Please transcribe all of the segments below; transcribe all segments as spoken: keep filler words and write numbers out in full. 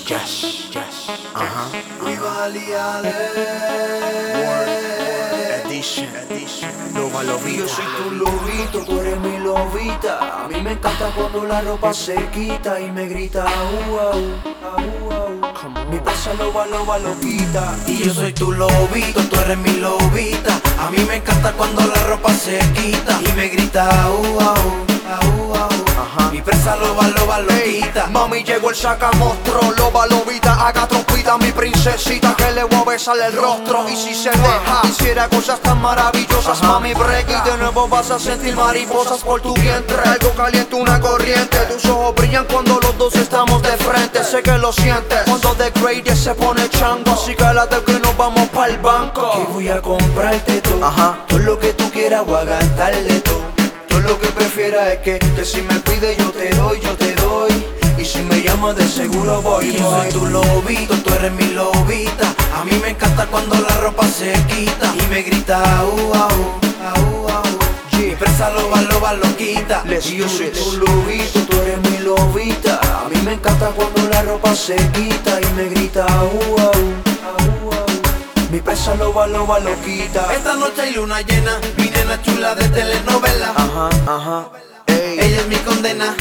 Yes, yes, ajá. Wally Alex Edition, edition. Loba lobita. Yo soy tu lobito, tú eres mi lobita. A mí me encanta cuando la ropa se quita y me grita au, au, au, au. Mi pasa loba, loba, loquita. Y yo soy tu lobito, tú eres mi lobita. A mí me encanta cuando la ropa se quita y me grita au, au, au, au. Mi presa loba, loba, loquita. Mami, llegó el sacamostro, loba, lobita, haga trompita, mi princesita, que le voy a besar el rostro. Y si se deja, hiciera cosas tan maravillosas, Ajá. mami, break. Y de nuevo vas a sentir mariposas por tu vientre. Algo caliente, una corriente. Tus ojos brillan cuando los dos estamos de frente. Sé que lo sientes cuando The Greatest se pone chango. Así que la que nos vamos pa'l banco. Que voy a comprarte todo. Ajá. Todo lo que tú quieras voy a gastarle todo. Todo lo que prefieras es que, que si me pide yo te doy, yo te doy. Y si me llamas de seguro voy. Yo soy tu lobito, tú eres mi lobita. A mí me encanta cuando la ropa se quita y me grita au, au, au, au. Mi presa loba, loba, loquita. Y yo soy tu lobito, tú eres mi lobita. A mí me encanta cuando la ropa se quita y me grita au, au, au, au. Mi presa loba, loba, loquita. Esta noche hay luna llena, mi nena chula de telenovela. Ajá, ajá. Ey. Ella es mi condena.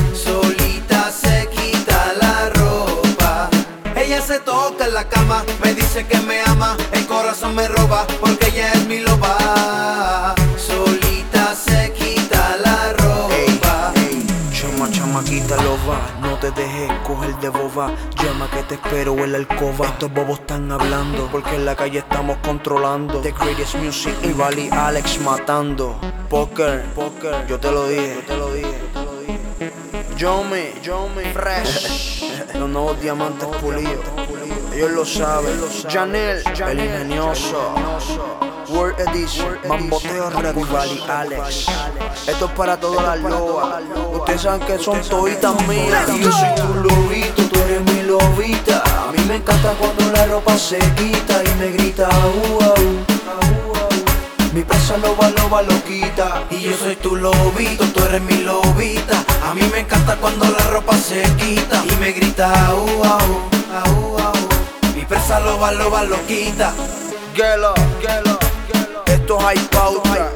Solita se quita la ropa. Ella se toca en la cama, me dice que me ama, el corazón me roba porque ella es mi loba. Solita se quita la ropa. Ey, chama, chamaquita loba, no te dejes coger de boba. Llama que te espero en la alcoba. Estos bobos están hablando porque en la calle estamos controlando. The Greatest Music y Wally Alex matando. Poker, poker, yo te lo dije, yo te lo dije, yo te lo dije. Yomi, Yomi, Fresh, los nuevos diamantes pulidos. Ellos lo saben. Janel, el ingenioso. World Edition, Mamboteo Red y Wally Alex. Esto es para todas las lobas. Ustedes saben que son toditas mías. Yo soy tu lobito, tú eres mi lobita. A mí me encanta cuando la ropa se quita y me grita au, au, au, au. Mi presa loba, loba, loquita. Y yo soy tu lobito, tú eres mi lobita. A mí me encanta cuando la ropa se quita y me grita au, au, au, au. Mi presa loba, loba, loquita. Gelo, gelo, esto hay pausa.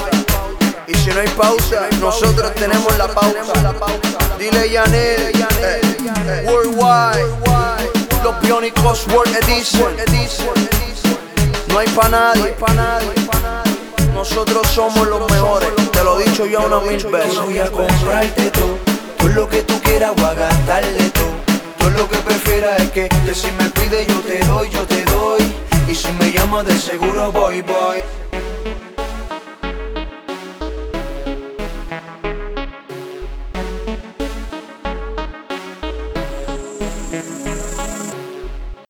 Y si no hay pausa, nosotros tenemos la pausa. Dile Janel, eh, Worldwide, los Biónicos World Edition. No hay pa' nadie, nosotros somos los mejores. Te lo he dicho ya una mil veces. Voy a comprarte todo, todo lo que tú quieras voy a gastarle todo. Todo lo que prefieras es que, que si me pide yo te doy, yo te doy. Y si me llamas de seguro voy, voy.